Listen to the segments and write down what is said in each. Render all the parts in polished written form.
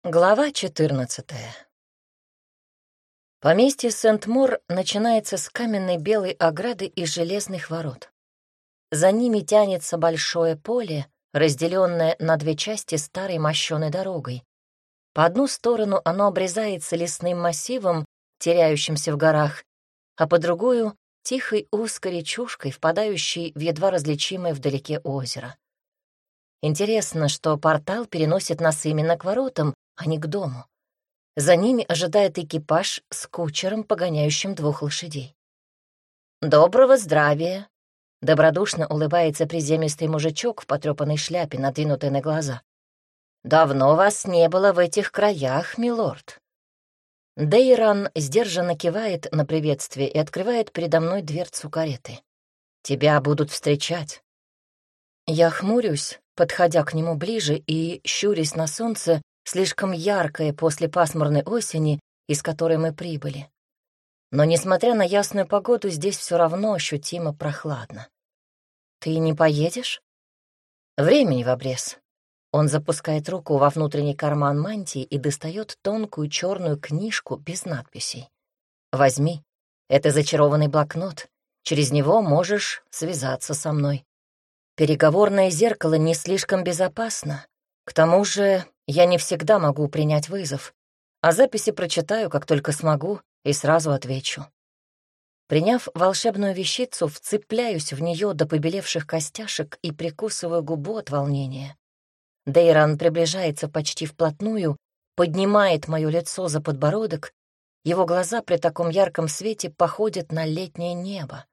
Глава 14. Поместье Сент-Мор начинается с каменной белой ограды из железных ворот. За ними тянется большое поле, разделенное на две части старой мощеной дорогой. По одну сторону оно обрезается лесным массивом, теряющимся в горах, а по другую — тихой узкой речушкой, впадающей в едва различимое вдалеке озеро. Интересно, что портал переносит нас именно к воротам, а не к дому. За ними ожидает экипаж с кучером, погоняющим 2 лошадей. «Доброго здравия!» — добродушно улыбается приземистый мужичок в потрёпанной шляпе, надвинутой на глаза. «Давно вас не было в этих краях, милорд». Дейран сдержанно кивает на приветствие и открывает передо мной дверцу кареты. «Тебя будут встречать». Я хмурюсь, подходя к нему ближе и щурясь на солнце, слишком яркое после пасмурной осени, из которой мы прибыли. Но, несмотря на ясную погоду, здесь все равно ощутимо прохладно. «Ты не поедешь?» «Времени в обрез». Он запускает руку во внутренний карман мантии и достает тонкую черную книжку без надписей. «Возьми, это зачарованный блокнот. Через него можешь связаться со мной. Переговорное зеркало не слишком безопасно. К тому же я не всегда могу принять вызов, а записи прочитаю, как только смогу, и сразу отвечу». Приняв волшебную вещицу, вцепляюсь в нее до побелевших костяшек и прикусываю губу от волнения. Дейран приближается почти вплотную, поднимает мое лицо за подбородок, его глаза при таком ярком свете походят на летнее небо.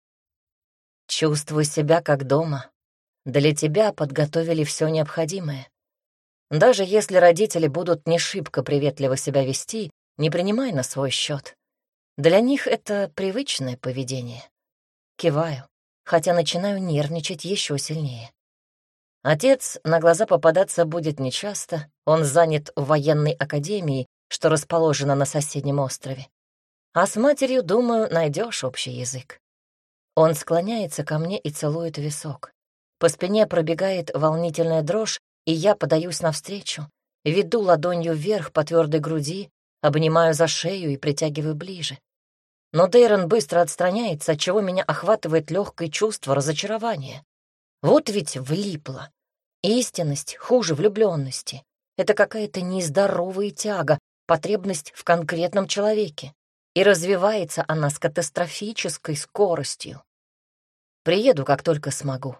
«Чувствую себя как дома. Для тебя подготовили все необходимое. Даже если родители будут не шибко приветливо себя вести, не принимай на свой счет. Для них это привычное поведение». Киваю, хотя начинаю нервничать еще сильнее. Отец на глаза попадаться будет нечасто, он занят в военной академии, что расположена на соседнем острове. А с матерью, думаю, найдешь общий язык. Он склоняется ко мне и целует висок. По спине пробегает волнительная дрожь, и я подаюсь навстречу, веду ладонью вверх по твердой груди, обнимаю за шею и притягиваю ближе. Но Дейран быстро отстраняется, отчего меня охватывает легкое чувство разочарования. Вот ведь влипла. Истинность хуже влюбленности. Это какая-то нездоровая тяга, потребность в конкретном человеке. И развивается она с катастрофической скоростью. Приеду, как только смогу.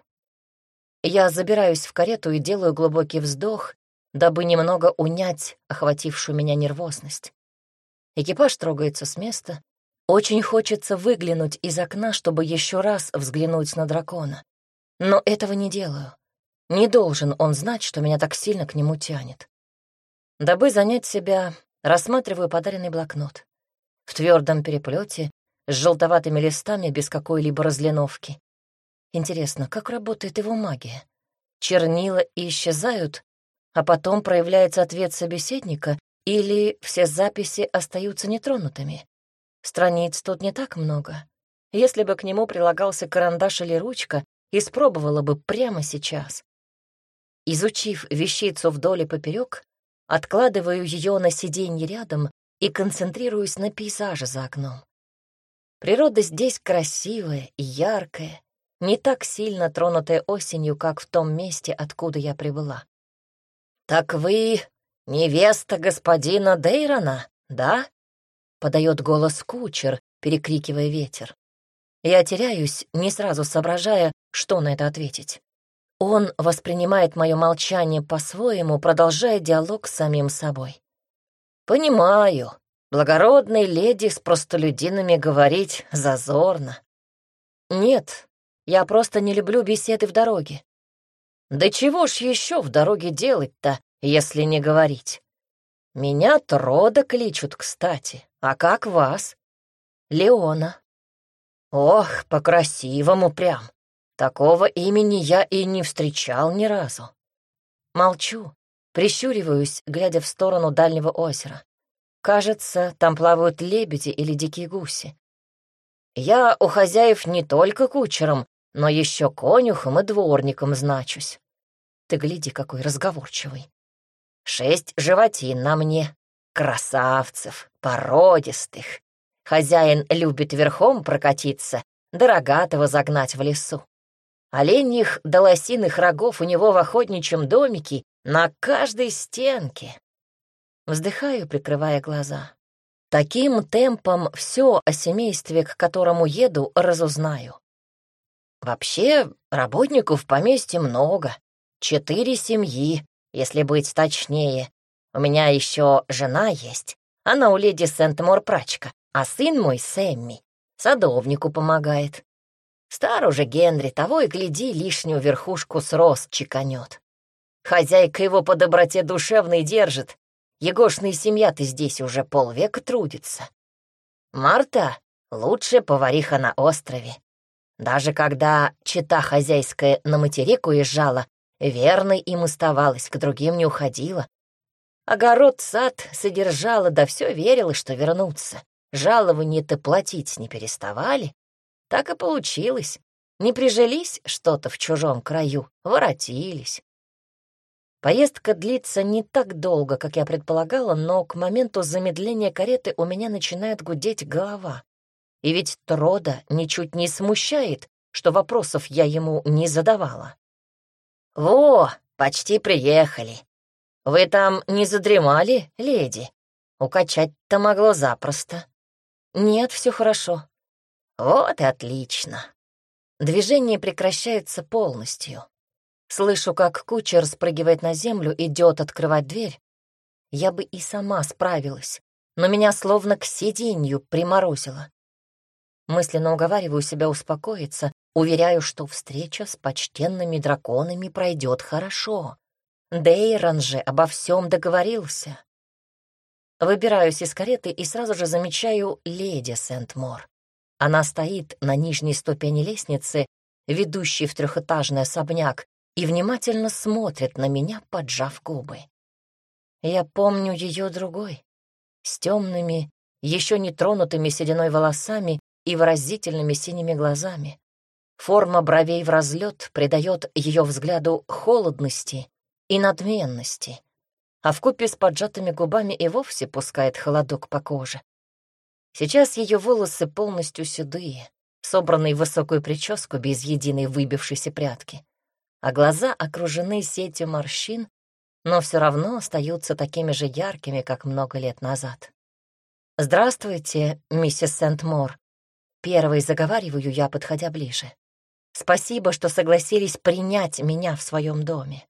Я забираюсь в карету и делаю глубокий вздох, дабы немного унять охватившую меня нервозность. Экипаж трогается с места. Очень хочется выглянуть из окна, чтобы еще раз взглянуть на дракона. Но этого не делаю. Не должен он знать, что меня так сильно к нему тянет. Дабы занять себя, рассматриваю подаренный блокнот. В твердом переплете, с желтоватыми листами, без какой-либо разлиновки. Интересно, как работает его магия? Чернила исчезают, а потом проявляется ответ собеседника, или все записи остаются нетронутыми? Страниц тут не так много. Если бы к нему прилагался карандаш или ручка, испробовала бы прямо сейчас. Изучив вещицу вдоль и поперек, откладываю ее на сиденье рядом и концентрируюсь на пейзаже за окном. Природа здесь красивая и яркая, не так сильно тронутая осенью, как в том месте, откуда я прибыла. «Так вы невеста господина Дейрана, да?» — подает голос кучер, перекрикивая ветер. Я теряюсь, не сразу соображая, что на это ответить. Он воспринимает мое молчание по-своему, продолжая диалог с самим собой. «Понимаю, благородной леди с простолюдинами говорить зазорно». «Нет, я просто не люблю беседы в дороге». «Да чего ж еще в дороге делать-то, если не говорить? Меня Трода кличут, кстати. А как вас?» «Леона». «Ох, по-красивому прям. Такого имени я и не встречал ни разу». Молчу, прищуриваюсь, глядя в сторону дальнего озера. Кажется, там плавают лебеди или дикие гуси. Я у хозяев не только кучером, но еще конюхом и дворником значусь. Ты гляди, какой разговорчивый. 6 животин на мне, красавцев, породистых. Хозяин любит верхом прокатиться, да рогатого загнать в лесу. Оленьих да лосиных рогов у него в охотничьем домике на каждой стенке. Вздыхаю, прикрывая глаза. Таким темпом все о семействе, к которому еду, разузнаю. Вообще, работников в поместье много. 4 семьи, если быть точнее. У меня еще жена есть. Она у леди Сент-Мор прачка, а сын мой, Сэмми, садовнику помогает. Стар уже Генри, того и гляди, лишнюю верхушку с роз чеканет. Хозяйка его по доброте душевной держит. Егошная семья-то здесь уже полвека трудится. Марта — лучшая повариха на острове. Даже когда чета хозяйская на материк уезжала, верной им оставалась, к другим не уходила. Огород, сад содержала, да все верила, что вернутся. Жалованье-то платить не переставали. Так и получилось. Не прижились что-то в чужом краю, воротились. Поездка длится не так долго, как я предполагала, но к моменту замедления кареты у меня начинает гудеть голова. И ведь Трода ничуть не смущает, что вопросов я ему не задавала. «Во, почти приехали. Вы там не задремали, леди? Укачать-то могло запросто». «Нет, все хорошо». «Вот и отлично». Движение прекращается полностью. Слышу, как кучер спрыгивает на землю, идет открывать дверь. Я бы и сама справилась, но меня словно к сиденью приморозило. Мысленно уговариваю себя успокоиться, уверяю, что встреча с почтенными драконами пройдет хорошо. Дейрон же обо всем договорился. Выбираюсь из кареты и сразу же замечаю леди Сент-Мор. Она стоит на нижней ступени лестницы, ведущей в трехэтажный особняк, и внимательно смотрит на меня, поджав губы. Я помню ее другой, с темными, еще не тронутыми сединой волосами и выразительными синими глазами. Форма бровей в разлет придает ее взгляду холодности и надменности, а вкупе с поджатыми губами и вовсе пускает холодок по коже. Сейчас ее волосы полностью седые, собранные в высокую прическу без единой выбившейся прядки, а глаза окружены сетью морщин, но все равно остаются такими же яркими, как много лет назад. «Здравствуйте, миссис Сент-Мор», — первой заговариваю я, подходя ближе. «Спасибо, что согласились принять меня в своем доме.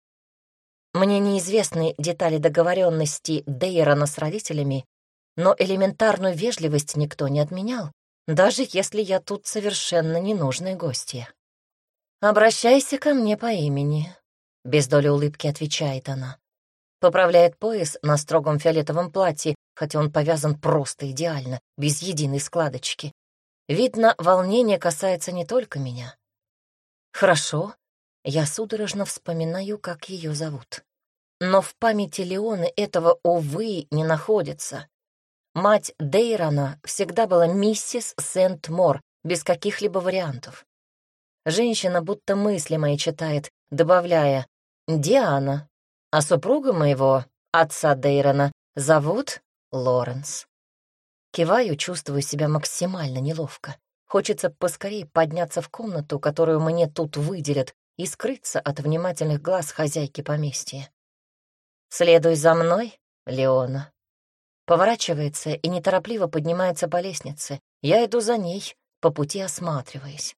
Мне неизвестны детали договоренности Дейрона с родителями, но элементарную вежливость никто не отменял, даже если я тут совершенно ненужная гостья. «Обращайся ко мне по имени», — без доли улыбки отвечает она. Поправляет пояс на строгом фиолетовом платье, хотя он повязан просто идеально, без единой складочки. Видно, волнение касается не только меня. «Хорошо», я судорожно вспоминаю, как ее зовут. Но в памяти Леоны этого, увы, не находится. Мать Дейрона всегда была миссис Сент-Мор, без каких-либо вариантов. Женщина будто мысли мои читает, добавляя «Диана», а супруга моего, отца Дейрона, зовут Лоренс. Киваю, чувствую себя максимально неловко. Хочется поскорее подняться в комнату, которую мне тут выделят, и скрыться от внимательных глаз хозяйки поместья. «Следуй за мной, Леона». Поворачивается и неторопливо поднимается по лестнице. Я иду за ней, по пути осматриваясь.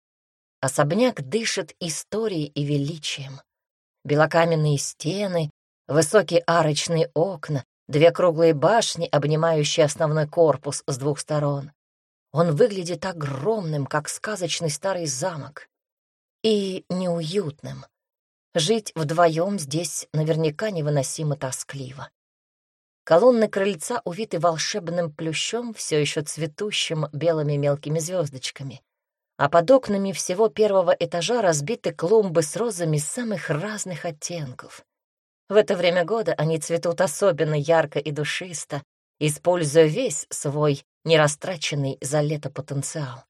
Особняк дышит историей и величием. Белокаменные стены, высокие арочные окна, 2 круглые башни, обнимающие основной корпус с 2 сторон. Он выглядит огромным, как сказочный старый замок, и неуютным. Жить вдвоем здесь наверняка невыносимо тоскливо. Колонны крыльца увиты волшебным плющом, все еще цветущим белыми мелкими звездочками, а под окнами всего 1-го этажа разбиты клумбы с розами самых разных оттенков. В это время года они цветут особенно ярко и душисто, используя весь свой нерастраченный за лето потенциал.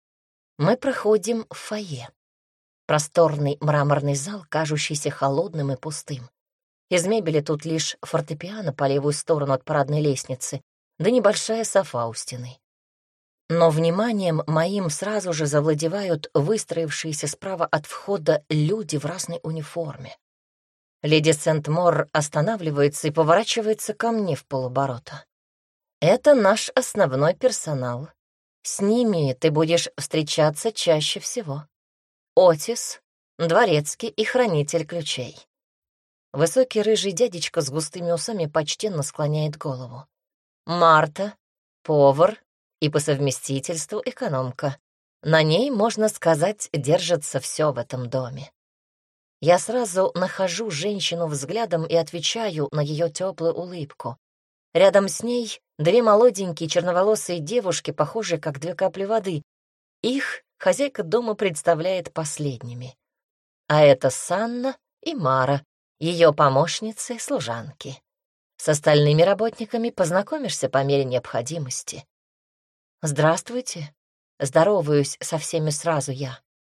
Мы проходим в фойе. Просторный мраморный зал, кажущийся холодным и пустым. Из мебели тут лишь фортепиано по левую сторону от парадной лестницы, да небольшая софа у стены. Но вниманием моим сразу же завладевают выстроившиеся справа от входа люди в разной униформе. Леди Сент-Мор останавливается и поворачивается ко мне в полоборота. Это наш основной персонал. С ними ты будешь встречаться чаще всего. Отис, дворецкий и хранитель ключей. Высокий рыжий дядечка с густыми усами почтенно склоняет голову. Марта, повар и по совместительству экономка. На ней, можно сказать, держится все в этом доме. Я сразу нахожу женщину взглядом и отвечаю на ее теплую улыбку. Рядом с ней две молоденькие черноволосые девушки, похожие как две капли воды. Их хозяйка дома представляет последними. А это Санна и Мара, ее помощницы-служанки. С остальными работниками познакомишься по мере необходимости. «Здравствуйте», — здороваюсь со всеми сразу я.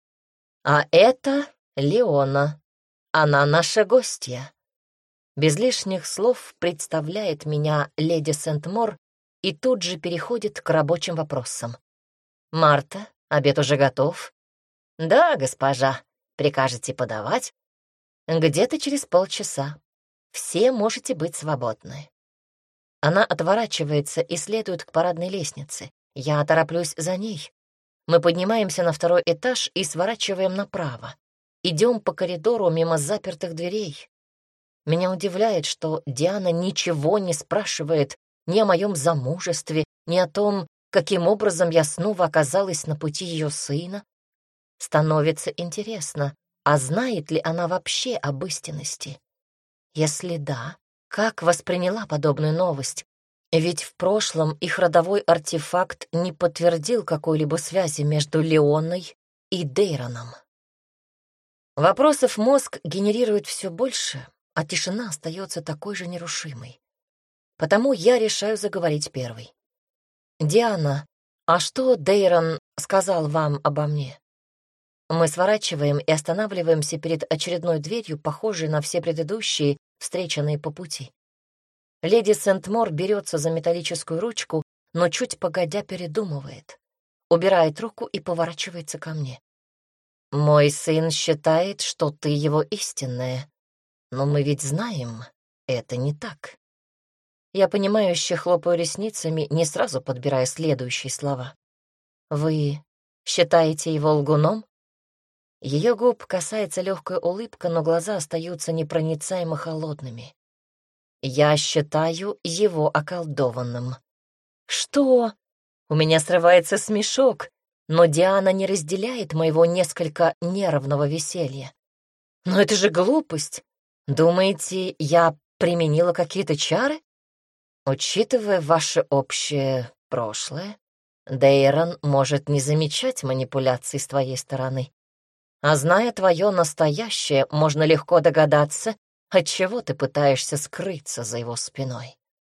«А это Леона. Она наша гостья». Без лишних слов представляет меня леди Сент-Мор и тут же переходит к рабочим вопросам. «Марта, обед уже готов?» «Да, госпожа. Прикажете подавать?» «Где-то через полчаса. Все можете быть свободны». Она отворачивается и следует к парадной лестнице. Я тороплюсь за ней. Мы поднимаемся на второй этаж и сворачиваем направо. Идем по коридору мимо запертых дверей. Меня удивляет, что Диана ничего не спрашивает ни о моем замужестве, ни о том, каким образом я снова оказалась на пути ее сына. Становится интересно, а знает ли она вообще об истинности? Если да, как восприняла подобную новость? Ведь в прошлом их родовой артефакт не подтвердил какой-либо связи между Леоной и Дейроном. Вопросов мозг генерирует все больше, а тишина остается такой же нерушимой. Потому я решаю заговорить первой. «Диана, а что Дейрон сказал вам обо мне?» Мы сворачиваем и останавливаемся перед очередной дверью, похожей на все предыдущие, встреченные по пути. Леди Сент-Мор берется за металлическую ручку, но чуть погодя передумывает, убирает руку и поворачивается ко мне. «Мой сын считает, что ты его истинная, но мы ведь знаем, это не так». Я понимающе хлопаю ресницами, не сразу подбирая следующие слова. «Вы считаете его лгуном?» Ее губ касается легкая улыбка, но глаза остаются непроницаемо холодными. «Я считаю его околдованным». «Что?» У меня срывается смешок, но Диана не разделяет моего несколько нервного веселья. «Но это же глупость! Думаете, я применила какие-то чары?» «Учитывая ваше общее прошлое, Дейрон может не замечать манипуляций с твоей стороны. А зная твое настоящее, можно легко догадаться, отчего ты пытаешься скрыться за его спиной».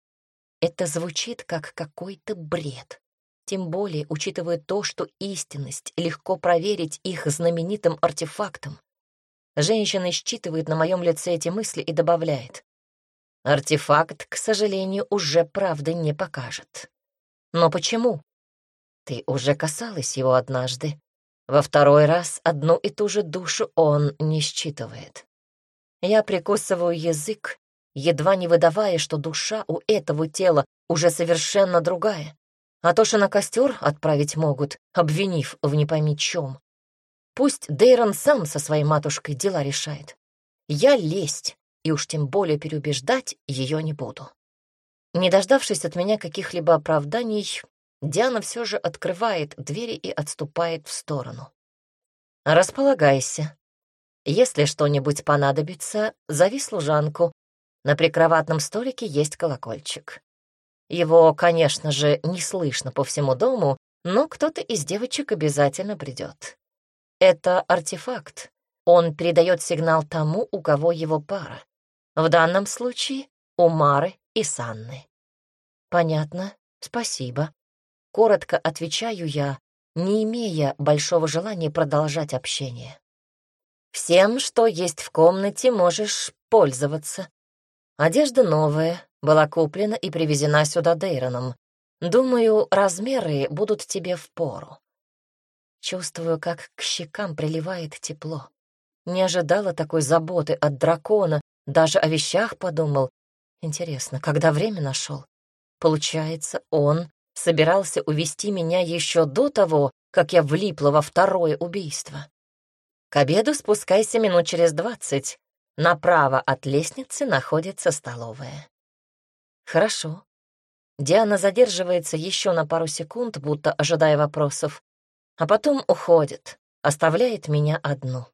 Это звучит как какой-то бред. Тем более, учитывая то, что истинность легко проверить их знаменитым артефактом. Женщина считывает на моем лице эти мысли и добавляет. Артефакт, к сожалению, уже правды не покажет. Но почему? Ты уже касалась его однажды. Во второй раз одну и ту же душу он не считывает. Я прикусываю язык, едва не выдавая, что душа у этого тела уже совершенно другая. А то, что на костер отправить могут, обвинив в не пойми чем. Пусть Дейрон сам со своей матушкой дела решает. Я лезть, и уж тем более переубеждать ее не буду. Не дождавшись от меня каких-либо оправданий, Диана все же открывает двери и отступает в сторону. «Располагайся. Если что-нибудь понадобится, зови служанку. На прикроватном столике есть колокольчик. Его, конечно же, не слышно по всему дому, но кто-то из девочек обязательно придет. Это артефакт. Он передает сигнал тому, у кого его пара. В данном случае у Мары и Санны». «Понятно, спасибо». Коротко отвечаю я, не имея большого желания продолжать общение. «Всем, что есть в комнате, можешь пользоваться. Одежда новая, была куплена и привезена сюда Дейроном. Думаю, размеры будут тебе впору. Чувствую, как к щекам приливает тепло. Не ожидала такой заботы от дракона, даже о вещах подумал. Интересно, когда время нашел? Получается, он собирался увести меня еще до того, как я влипла во второе убийство. К обеду спускайся минут через 20. Направо от лестницы находится столовая. Хорошо. Диана задерживается еще на пару секунд, будто ожидая вопросов, а потом уходит, оставляет меня одну.